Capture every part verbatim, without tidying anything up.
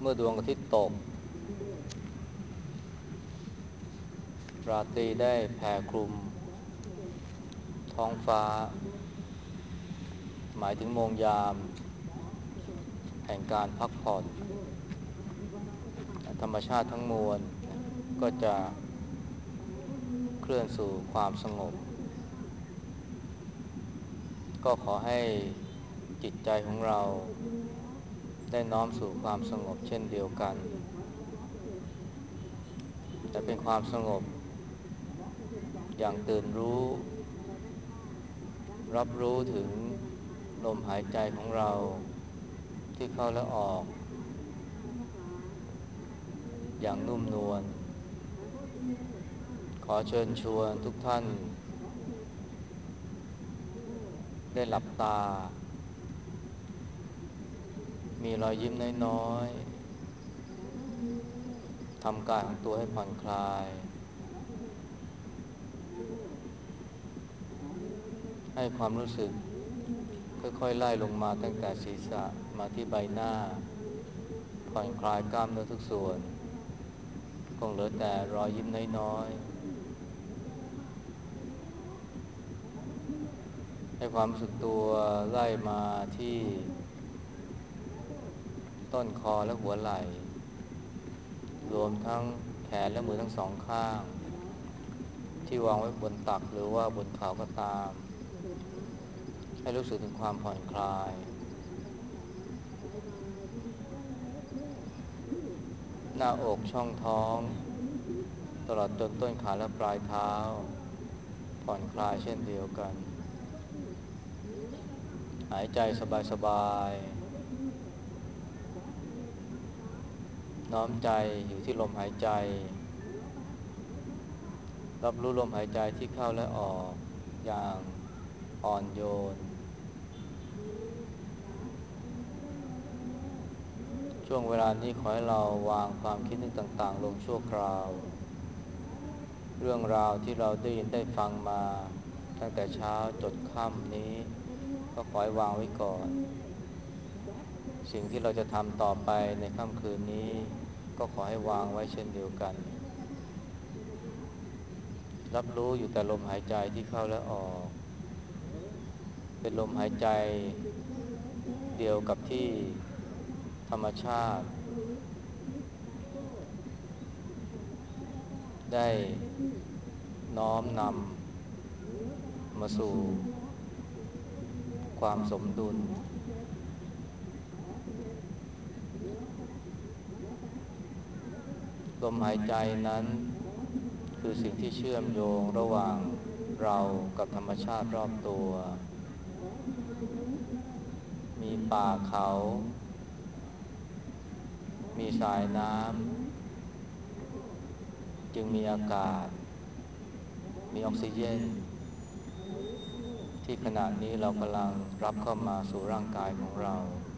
เมื่อดวงอาทิตย์ตกราตรีได้แผ่คลุมท้องฟ้าหมายถึงโมงยามแห่งการพักผ่อนธรรมชาติทั้งมวลก็จะเคลื่อนสู่ความสงบก็ขอให้จิตใจของเราได้น้อมสู่ความสงบเช่นเดียวกันแต่เป็นความสงบอย่างตื่นรู้รับรู้ถึงลมหายใจของเราที่เข้าและออกอย่างนุ่มนวลขอเชิญชวนทุกท่านได้หลับตามีรอยยิ้มน้อยๆทำกายของตัวให้ผ่อนคลายให้ความรู้สึกค่อยๆไล่ลงมาตั้งแต่ศีรษะมาที่ใบหน้าผ่อนคลายกล้ามเนื้อทุกส่วนคงเหลือแต่รอยยิ้มน้อยๆให้ความรู้สึกตัวไล่มาที่ต้นคอและหัวไหล่รวมทั้งแขนและมือทั้งสองข้างที่วางไว้บนตักหรือว่าบนเข่าก็ตามให้รู้สึกถึงความผ่อนคลายหน้าอกช่องท้องตลอดจนต้นขาและปลายเท้าผ่อนคลายเช่นเดียวกันหายใจสบายๆน้อมใจอยู่ที่ลมหายใจรับรู้ลมหายใจที่เข้าและออกอย่างอ่อนโยนช่วงเวลานี้ขอให้เราวางความคิดนึกต่างๆลงชั่วคราวเรื่องราวที่เราได้ยินได้ฟังมาตั้งแต่เช้าจดค่ำนี้ก็ขอให้วางไว้ก่อนสิ่งที่เราจะทำต่อไปในค่ำคืนนี้ก็ขอให้วางไว้เช่นเดียวกันรับรู้อยู่แต่ลมหายใจที่เข้าและออกเป็นลมหายใจเดียวกับที่ธรรมชาติได้น้อมนำมาสู่ความสมดุลลมหายใจนั้นคือสิ่งที่เชื่อมโยงระหว่างเรากับธรรมชาติรอบตัวมีป่าเขามีสายน้ำจึงมีอากาศมีออกซิเจนที่ขณะนี้เรากำลังรับเข้ามาสู่ร่างกายของเรา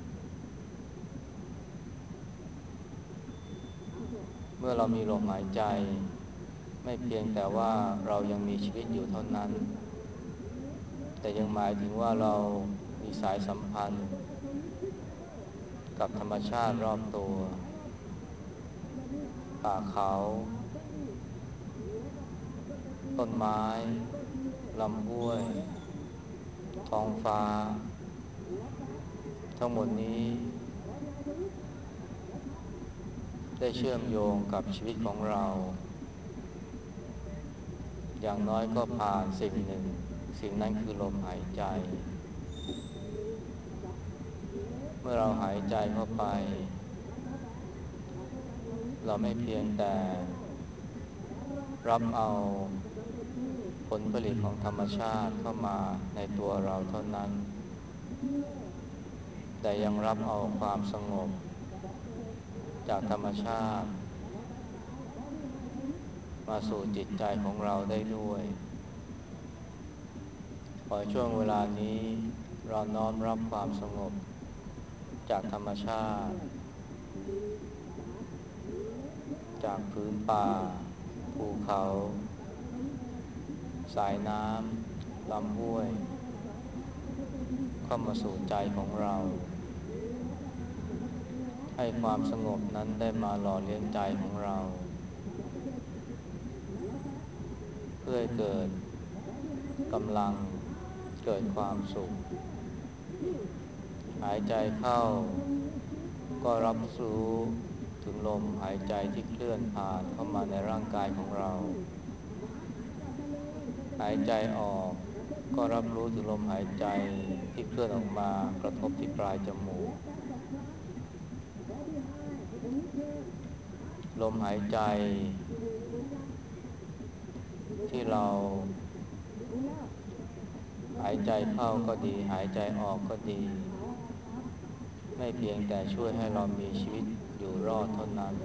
เมื่อเรามีลมหายใจไม่เพียงแต่ว่าเรายังมีชีวิตอยู่เท่านั้นแต่ยังหมายถึงว่าเรามีสายสัมพันธ์กับธรรมชาติรอบตัวป่าเขาต้นไม้ลำห้วยท้องฟ้าทั้งหมดนี้ได้เชื่อมโยงกับชีวิตของเราอย่างน้อยก็ผ่านสิ่งหนึ่งสิ่งนั้นคือลมหายใจเมื่อเราหายใจเข้าไปเราไม่เพียงแต่รับเอาผลผลิตของธรรมชาติเข้ามาในตัวเราเท่านั้นแต่ยังรับเอาความสงบจากธรรมชาติมาสู่จิตใจของเราได้ด้วยขอให้ช่วงเวลานี้เราน้อมรับความสงบจากธรรมชาติจากพื้นป่าภูเขาสายน้ำลำห้วยเข้ามาสู่ใจของเราให้ความสงบนั้นได้มาหล่อเลี้ยงใจของเราเพื่อให้เกิดกำลังเกิดความสุขหายใจเข้าก็รับรู้ถึงลมหายใจที่เคลื่อนผ่านเข้ามาในร่างกายของเราหายใจออกก็รับรู้ถึงลมหายใจที่เคลื่อนออกมากระทบที่ปลายจมูกลมหายใจที่เราหายใจเข้าก็ดีหายใจออกก็ดีไม่เพียงแต่ช่วยให้เรามีชีวิตอยู่รอดเท่านั้น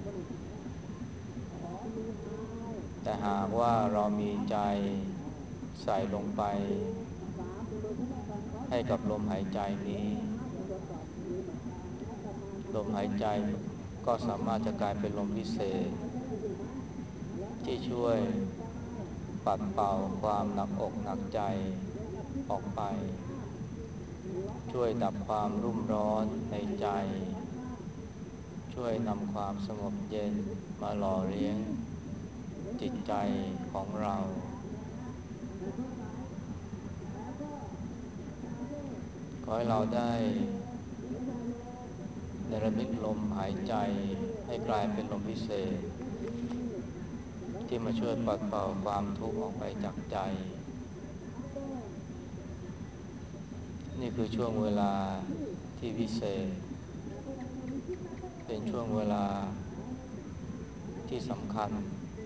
แต่หากว่าเรามีใจใส่ลงไปให้กับลมหายใจนี้ลมหายใจก็สามารถจะกลายเป็นลมวิเศษที่ช่วยปัดเป่าความหนักอกหนักใจออกไปช่วยดับความรุ่มร้อนในใจช่วยนำความสงบเย็นมาหล่อเลี้ยงจิตใจของเราขอให้เราได้เนรมิตลมหายใจให้กลายเป็นลมวิเศษที่มาช่วยปัดเป่าความทุกข์ออกไปจากใจนี่คือช่วงเวลาที่วิเศษเป็นช่วงเวลาที่สำคัญ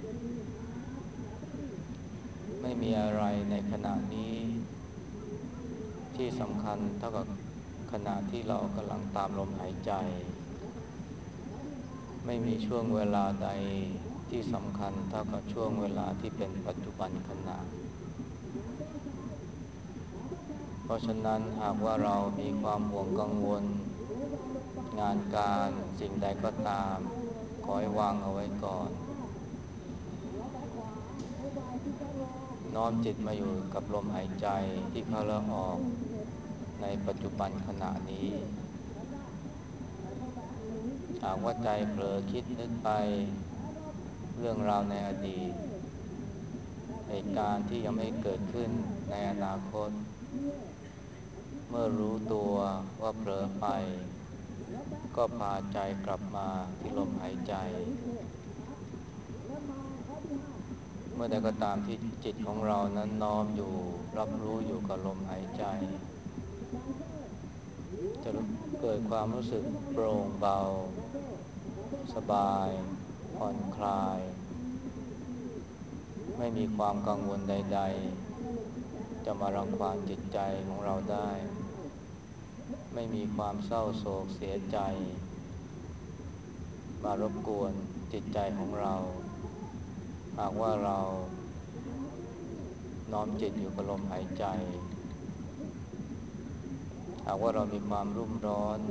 ไม่มีอะไรในขณะนี้ที่สำคัญเท่ากับขณะที่เรากำลังตามลมหายใจไม่มีช่วงเวลาใดที่สำคัญเท่ากับช่วงเวลาที่เป็นปัจจุบันขณะเพราะฉะนั้นหากว่าเรามีความห่วงกังวลงานการสิ่งใดก็ตามขอให้วางเอาไว้ก่อนน้อมจิตมาอยู่กับลมหายใจที่เข้าและออกในปัจจุบันขณะนี้หากว่าใจเผลอคิดนึกไปเรื่องราวในอดีตเหตุการณ์ที่ยังไม่เกิดขึ้นในอนาคตเมื่อรู้ตัวว่าเผลอไปก็พาใจกลับมาที่ลมหายใจเมื่อใดก็ตามที่จิตของเรานั้นน้อมอยู่รับรู้อยู่กับลมหายใจจะเกิดความรู้สึกโปร่งเบาสบายผ่อนคลายไม่มีความกังวลใดๆจะมารังควานจิตใจของเราได้ไม่มีความเศร้าโศกเสียใจมารบกวนจิตใจของเราหากว่าเราน้อมจิตอยู่กับลมหายใจหากว่าเรามีความรุ่มร้อน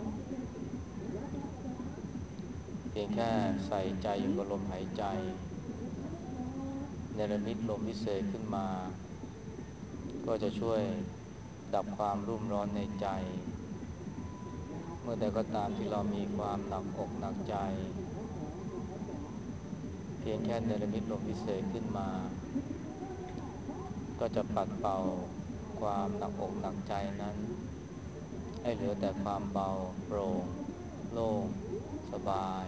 เพียงแค่ใส่ใจอยู่กับลมหายใจเนรมิตลมวิเศษขึ้นมาก็จะช่วยดับความรุ่มร้อนในใจเมื่อใดก็ตามที่เรามีความหนักอกหนักใจเพียงแค่เนรมิตลมวิเศษขึ้นมาก็จะปัดเป่าความหนักอกหนักใจนั้นให้เหลือแต่ความเบาโปร่งโล่งสบาย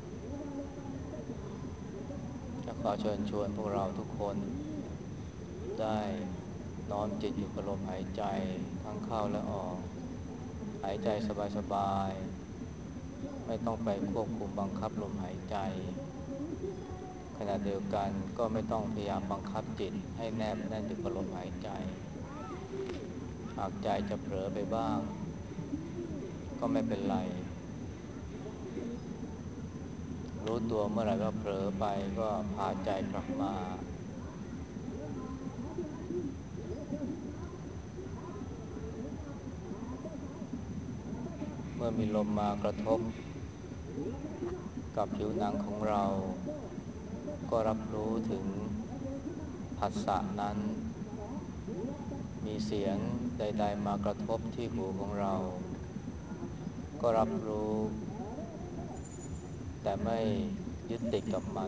จะขอเชิญชวนพวกเราทุกคนได้น้อมจิตอยู่กับลมหายใจทั้งเข้าและออกหายใจสบายๆไม่ต้องไปควบคุมบังคับลมหายใจขณะเดียวกันก็ไม่ต้องพยายามบังคับจิตให้แนบแน่นอยู่กับลมหายใจหากใจจะเผลอไปบ้างก็ไม่เป็นไรรู้ตัวเมื่อไหร่ว่าเผลอไปก็พาใจกลับมาเมื่อมีลมมากระทบกับผิวหนังของเราก็รับรู้ถึงผัสสะนั้นมีเสียงใดๆมากระทบที่หูของเราก็รับรู้แต่ไม่ยึดติดกับมัน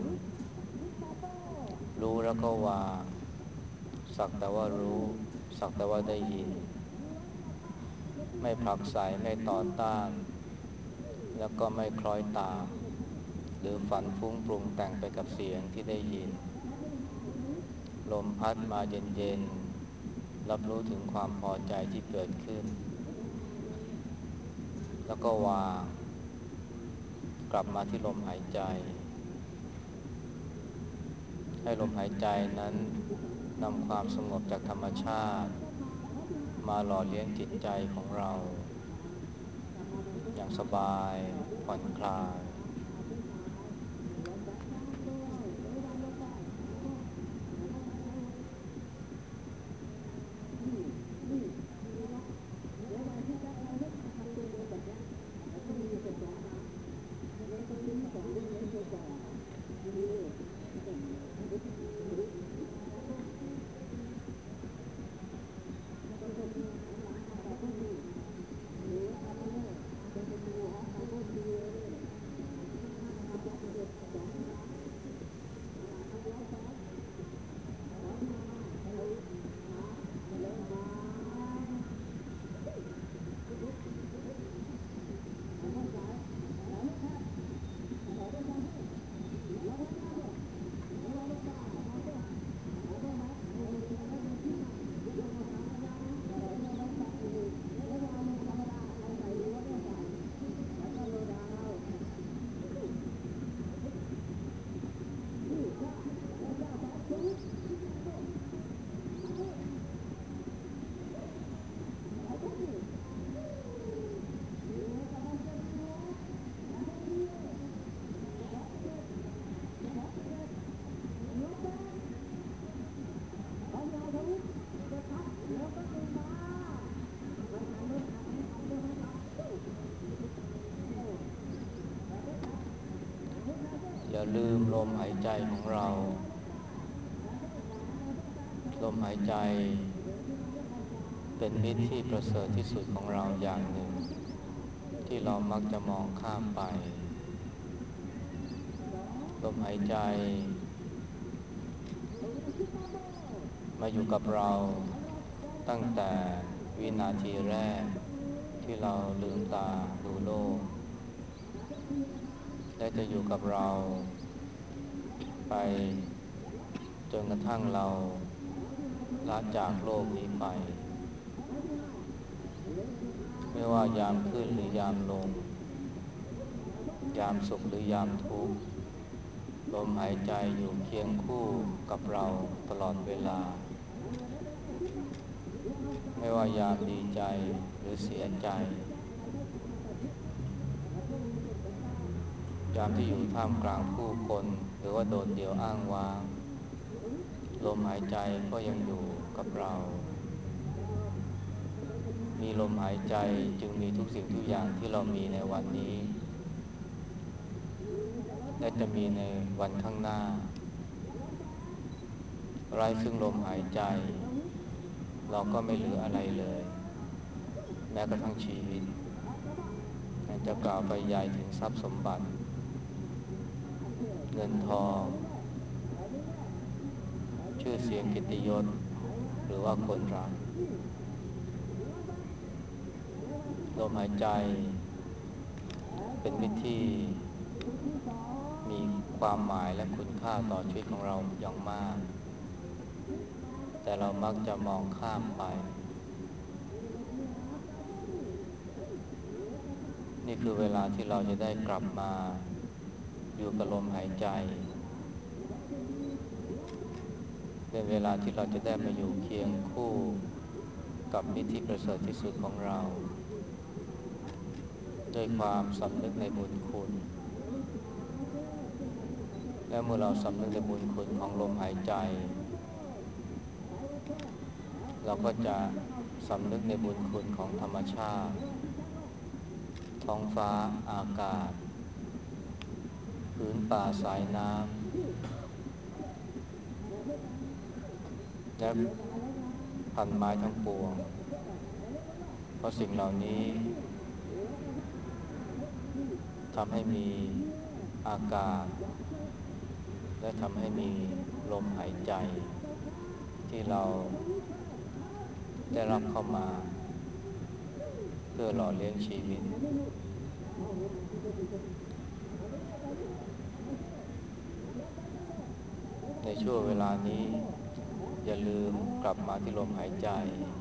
รู้แล้วก็วางสักแต่ว่ารู้สักแต่ว่าได้ยินไม่ผลักไสไม่ต่อต้านแล้วก็ไม่คล้อยตามหรือฝันฟุ้งปรุงแต่งไปกับเสียงที่ได้ยินลมพัดมาเย็นๆรับรู้ถึงความพอใจที่เกิดขึ้นแล้วก็วางกลับมาที่ลมหายใจให้ลมหายใจนั้นนำความสงบจากธรรมชาติมาหล่อเลี้ยงจิตใจของเราอย่างสบายผ่อนคลายอย่าลืมลมหายใจของเราลมหายใจเป็นมิตรที่ประเสริฐที่สุดของเราอย่างหนึ่งที่เรามักจะมองข้ามไปลมหายใจมาอยู่กับเราตั้งแต่วินาทีแรกที่เราลืมตาดูโลกและจะอยู่กับเราไปจนกระทั่งเราละจากโลกนี้ไปไม่ว่ายามขึ้นหรือยามลงยามสุขหรือยามทุกข์ลมหายใจอยู่เคียงคู่กับเราตลอดเวลาไม่ว่ายามดีใจหรือเสียใจยามที่อยู่ท่ามกลางผู้คนหรือว่าโดดเดี่ยวอ้างว้างลมหายใจก็ยังอยู่กับเรามีลมหายใจจึงมีทุกสิ่งทุกอย่างที่เรามีในวันนี้และจะมีในวันข้างหน้าไร้ซึ่งลมหายใจเราก็ไม่เหลืออะไรเลยแม้กระทั่งชีวิตจะกล่าวไปใหญ่ถึงทรัพย์สมบัติเงินทองชื่อเสียงเกียรติยศหรือว่าคนรักลมหายใจเป็นมิตรที่มีความหมายและคุณค่าต่อชีวิตของเราอย่างมากแต่เรามักจะมองข้ามไปนี่คือเวลาที่เราจะได้กลับมาอยู่กับลมหายใจเป็นเวลาที่เราจะได้มาอยู่เคียงคู่กับมิตรที่ประเสริฐที่สุดของเราด้วยความสำนึกในบุญคุณและเมื่อเราสำนึกในบุญคุณของลมหายใจเราก็จะสำนึกในบุญคุณของธรรมชาติท้องฟ้าอากาศพื้นป่าสายน้ำและพันไม้ทั้งปวงเพราะสิ่งเหล่านี้ทำให้มีอากาศและทำให้มีลมหายใจที่เราได้รับเข้ามาเพื่อหล่อเลี้ยงชีวิตในช่วงเวลานี้อย่าลืมกลับมาที่ลมหายใจ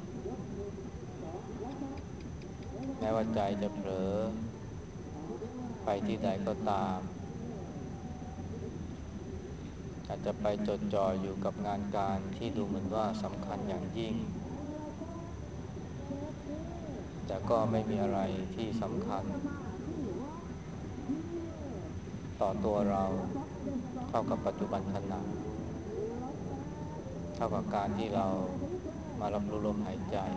แม้ว่าใจจะเผลอไปที่ใดก็ตามอาจจะไปจดจ่ออยู่กับงานการที่ดูเหมือนว่าสำคัญอย่างยิ่งแต่ก็ไม่มีอะไรที่สำคัญต่อตัวเราเท่ากับปัจจุบันขณะเท่ากับการที่เรามารับรู้ลมหายใจ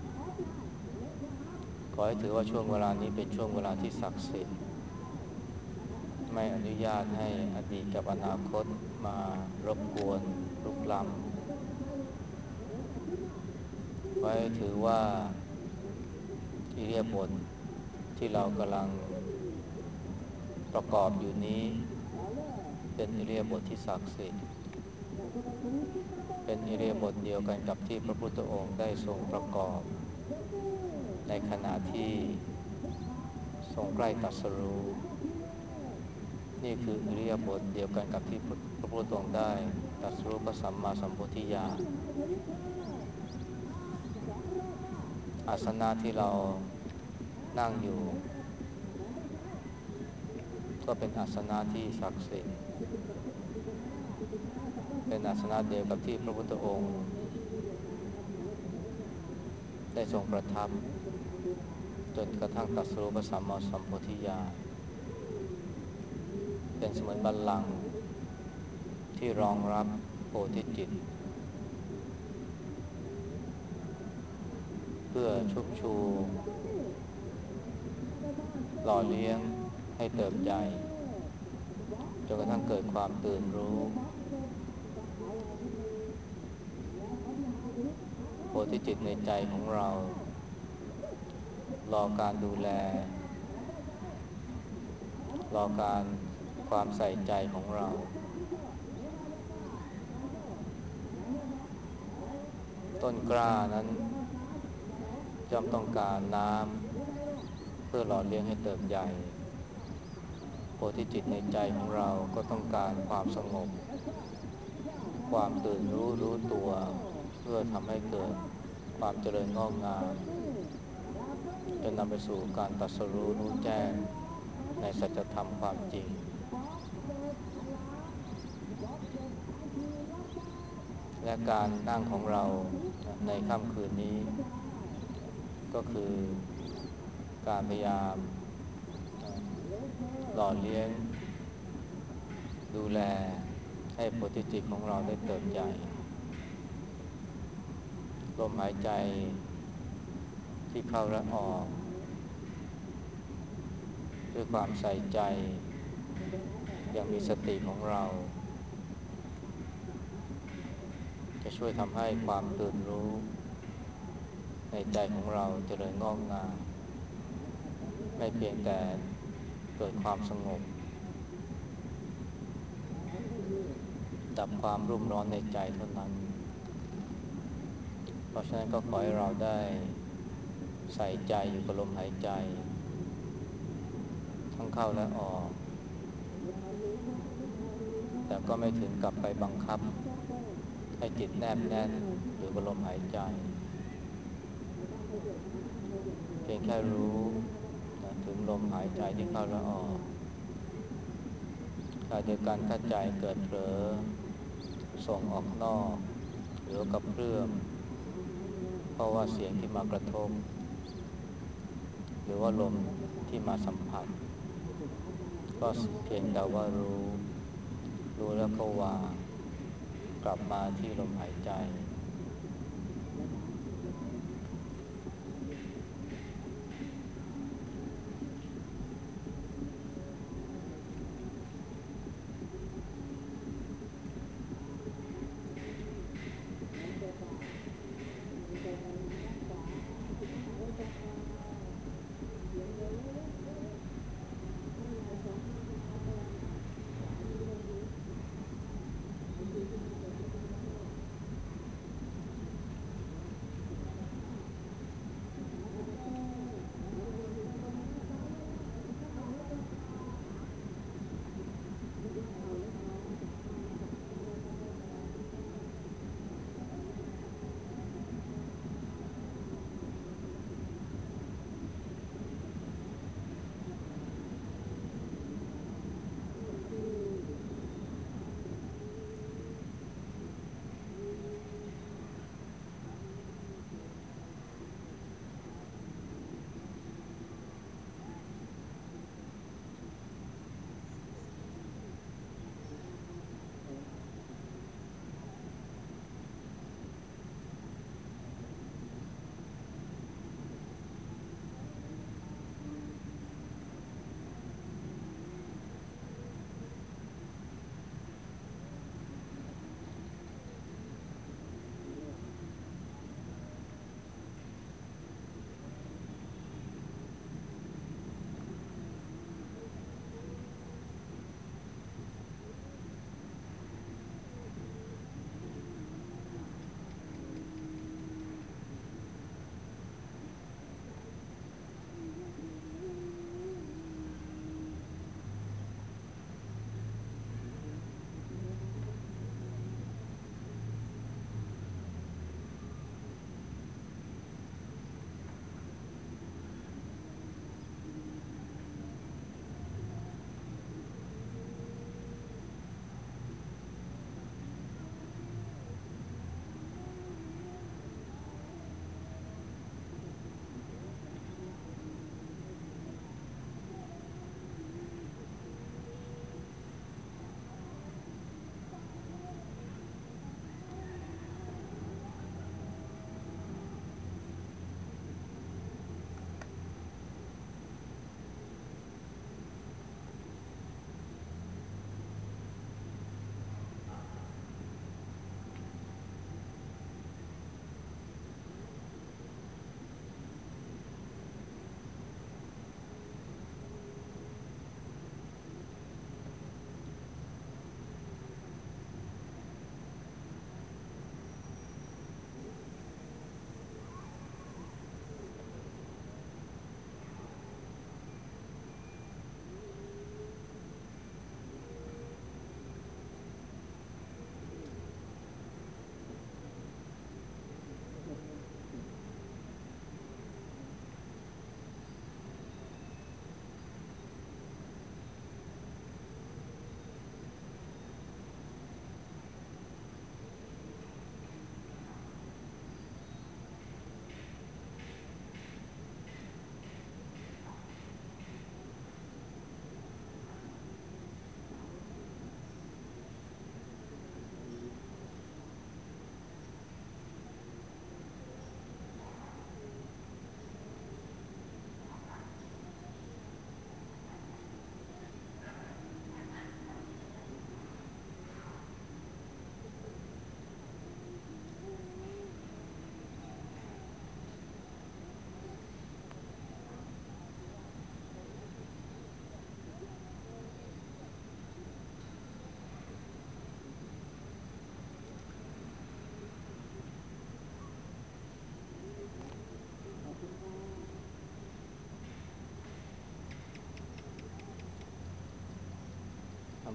ขอให้ถือว่าช่วงเวลานี้เป็นช่วงเวลาที่ศักดิ์สิทธิ์ไม่อนุญาตให้อดีตกับอนาคตมารบกวนรุกล้ำขอให้ถือว่าอิริยาบถที่เรากำลังประกอบอยู่นี้เป็นอิริยาบถที่ศักดิ์สิทธิ์เป็นอิริยาบถเดียวกันกับที่พระพุทธองค์ได้ทรงประกอบในขณะที่ทรงใกล้ตรัสรู้นี่คืออิริยาบถเดียวกันกับที่พระพุทธองค์ได้ตรัสรู้พระสัมมาสัมโพธิญาณอาสนะที่เรานั่งอยู่ก็เป็นอาสนะที่ศักดิ์สิทธิ์เป็นอาสนะเดียวกับที่พระพุทธองค์ได้ทรงประทับจนกระทั่งตรัสรู้พระสัมมาสัมโพธิญาณเป็นเสมือนบัลลังก์ที่รองรับโพธิจิตเพื่อชุบชูหล่อเลี้ยงให้เติบใหญ่จนกระทั่งเกิดความตื่นรู้โพธิจิตในใจของเรารอการดูแลรอการความใส่ใจของเราต้นกล้านั้นย่อมต้องการน้ำเพื่อหล่อเลี้ยงให้เติบใหญ่โพธิจิตในใจของเราก็ต้องการความสงบความตื่นรู้รู้ตัวเพื่อทำให้เกิดความเจริญงอกงามจนนำไปสู่การตรัสรู้รู้แจ้งในสัจธรรมความจริงและการนั่งของเราในค่ำคืนนี้ก็คือการพยายามหล่อเลี้ยงดูแลให้โพธิจิตของเราได้เติบใหญ่ลมหายใจที่เข้าและออกด้วยความใส่ใจอย่างมีสติของเราจะช่วยทำให้ความตื่นรู้ในใจของเราเจริญงอกงามไม่เพียงแต่เกิดความสงบดับความรุ่มร้อนในใจเท่านั้นเพราะฉะนั้นก็ขอให้เราได้ใส่ใจอยู่กับลมหายใจทั้งเข้าและออกแต่ก็ไม่ถึงกับไปบังคับให้จิตแนบแน่นอยู่กับลมหายใจเพียงแค่รู้นะถึงลมหายใจที่เข้าและออกขณะเดียวกันถ้าใจเกิดเผลอส่งออกนอกหรือกับเพื่อมเพราะว่าเสียงที่มากระทบหรือว่าลมที่มาสัมผัสก็เพียงแต่ว่ารู้รู้แล้วก็วางกลับมาที่ลมหายใจ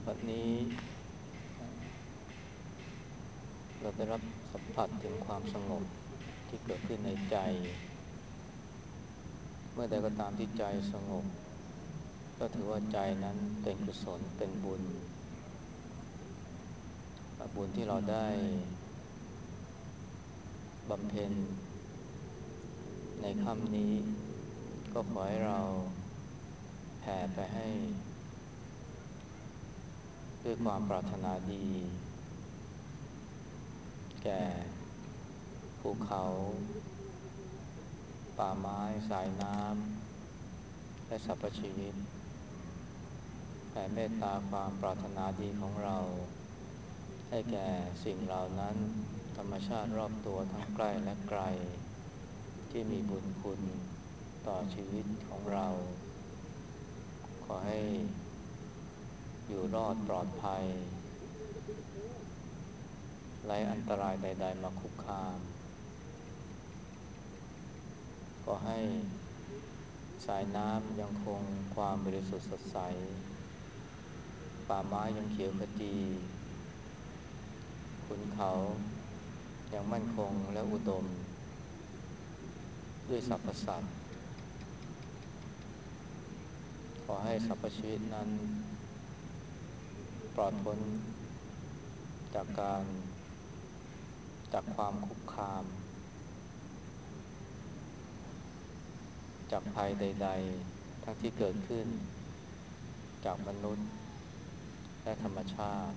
วันนี้เราได้รับสัมผัสถึงความสงบที่เกิดขึ้นในใจเมื่อใดก็ตามที่ใจสงบก็ถือว่าใจนั้นเป็นกุศลเป็นบุญบุญที่เราได้บำเพ็ญในค่ำนี้ก็ขอให้เราแผ่ไปให้ด้วยความปรารถนาดีแก่ภูเขาป่าไม้สายน้ำและสรรพชีวิตแผ่เมตตาความปรารถนาดีของเราให้แก่สิ่งเหล่านั้นธรรมชาติรอบตัวทั้งใกล้และไกลที่มีบุญคุณต่อชีวิตของเราขอให้อยู่รอดปลอดภัยไร้อันตรายใดๆมาคุกคามก็ให้สายน้ำยังคงความบริสุทธิ์สดใสป่าไม้ยังเขียวขจีขุนเขายังมั่นคงและอุดมด้วยสรรพสัตว์ขอให้สรรพชีวิตนั้นปลอดพ้นจากการจากความคุกคามจากภัยใดๆทั้งที่เกิดขึ้นจากมนุษย์และธรรมชาติ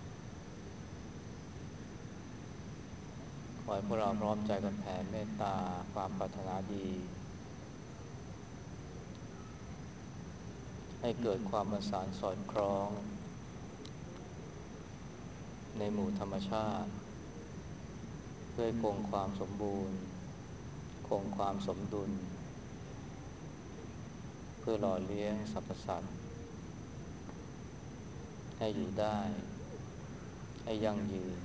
ขอให้พวกเราพร้อมใจกันแผ่เมตตาความปรารถนาดีให้เกิดความประสานสอดคล้องในหมู่ธรรมชาติเพื่อคงความสมบูรณ์คงความสมดุลเพื่อหล่อเลี้ยงสรรพสัตว์ให้อยู่ได้ให้ยั่งยืน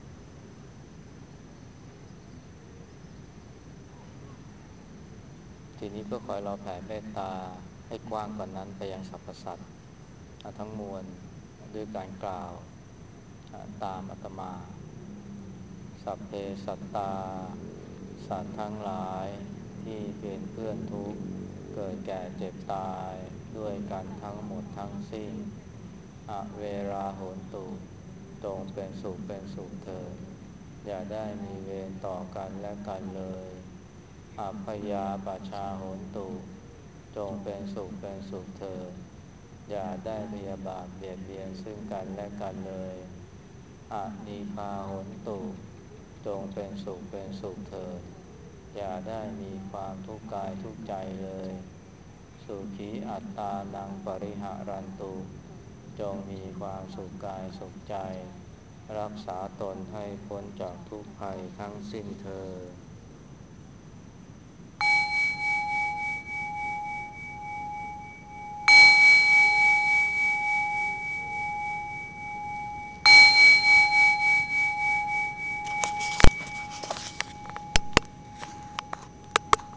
ทีนี้ก็ขอให้เราแผ่เมตตาให้กว้างกว่านั้นไปยังสรรพสัตว์ทั้งมวลด้วยการกล่าวตามอาตมาสัพเพสัตตาสัตว์ทั้งหลายที่เป็นเพื่อนทุกข์เกิดแก่เจ็บตายด้วยกันทั้งหมดทั้งสิ้นอเวราโหนตุจงเป็นสุขเป็นสุขเถิดอย่าได้มีเวรต่อกันและกันเลยอัพยาปชาโหนตุจงเป็นสุขเป็นสุขเถิดอย่าได้พยาบาทเบียดเบียนซึ่งกันและกันเลยอนีฆาโหนตุจงเป็นสุขเป็นสุขเถิดอย่าได้มีความทุกข์กายทุกข์ใจเลยสุขีอัตตานังปริหารันตุจงมีความสุขกายสุขใจรักษาตนให้พ้นจากทุกภัยทั้งสิ้นเถิด